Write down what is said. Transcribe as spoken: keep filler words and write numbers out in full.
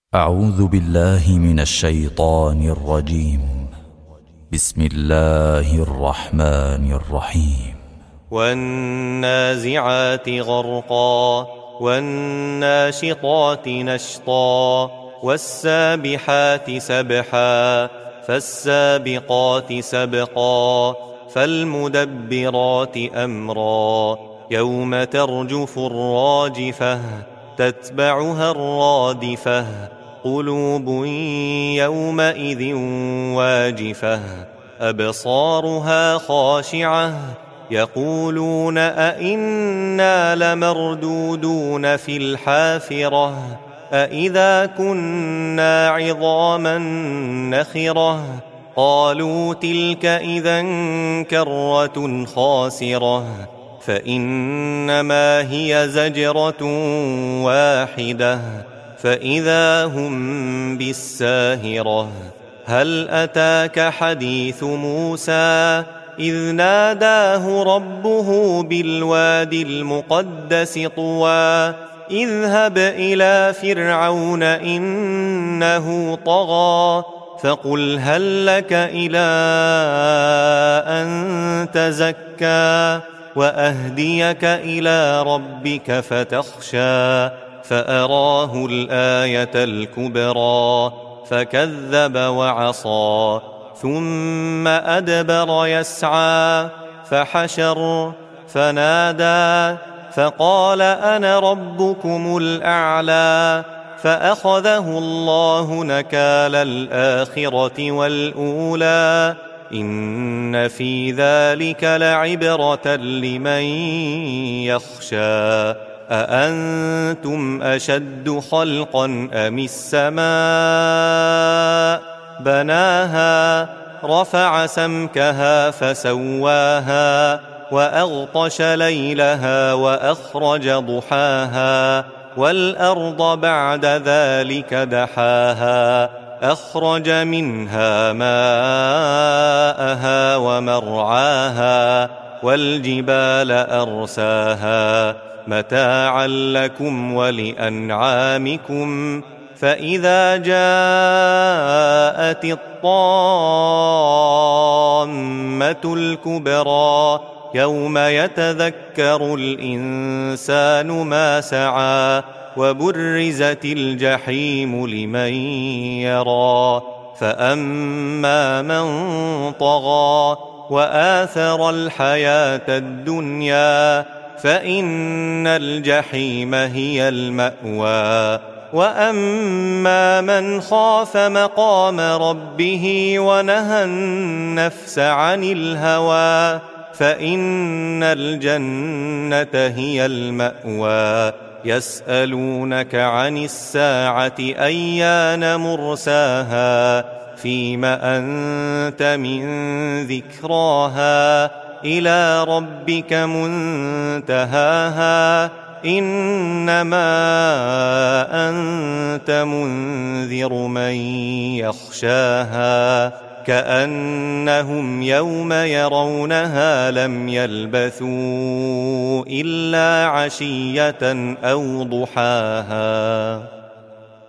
أعوذ بالله من الشيطان الرجيم. بسم الله الرحمن الرحيم. والنازعات غرقا والناشطات نشطا والسابحات سبحا فالسابقات سبقا فالمدبرات أمرا يوم ترجف الراجفة تتبعها الرادفة قلوب يومئذ واجفة أبصارها خاشعة يقولون أئنا لمردودون في الحافرة أئذا كنا عظاما نخرة قالوا تلك إذا كرة خاسرة فإنما هي زجرة واحدة فإذا هم بالساهرة هل أتاك حديث موسى إذ ناداه ربه بالوادي المقدس طوى اذهب إلى فرعون إنه طغى فقل هل لك إلى أن تزكى وأهديك إلى ربك فتخشى فأراه الآية الكبرى فكذب وعصى ثم أدبر يسعى فحشر فنادى فقال أنا ربكم الأعلى فأخذه الله نكال الآخرة والأولى إن في ذلك لعبرة لمن يخشى أأنتم أشد خلقا أم السماء بناها رفع سمكها فسواها وأغطش ليلها وأخرج ضحاها والأرض بعد ذلك دحاها أخرج منها ماءها ومرعاها والجبال أرساها متاعا لكم ولأنعامكم فإذا جاءت الطامة الكبرى يوم يتذكر الإنسان ما سعى وبرزت الجحيم لمن يرى فأما من طغى وآثر الحياة الدنيا فإن الجحيم هي المأوى وأما من خاف مقام ربه ونهى النفس عن الهوى فإن الجنة هي المأوى يسألونك عن الساعة أيان مرساها فيم أنت من ذكراها إلى ربك منتهاها إنما أنت منذر من يخشاها كأنهم يوم يرونها لم يلبثوا إلا عشية أو ضحاها.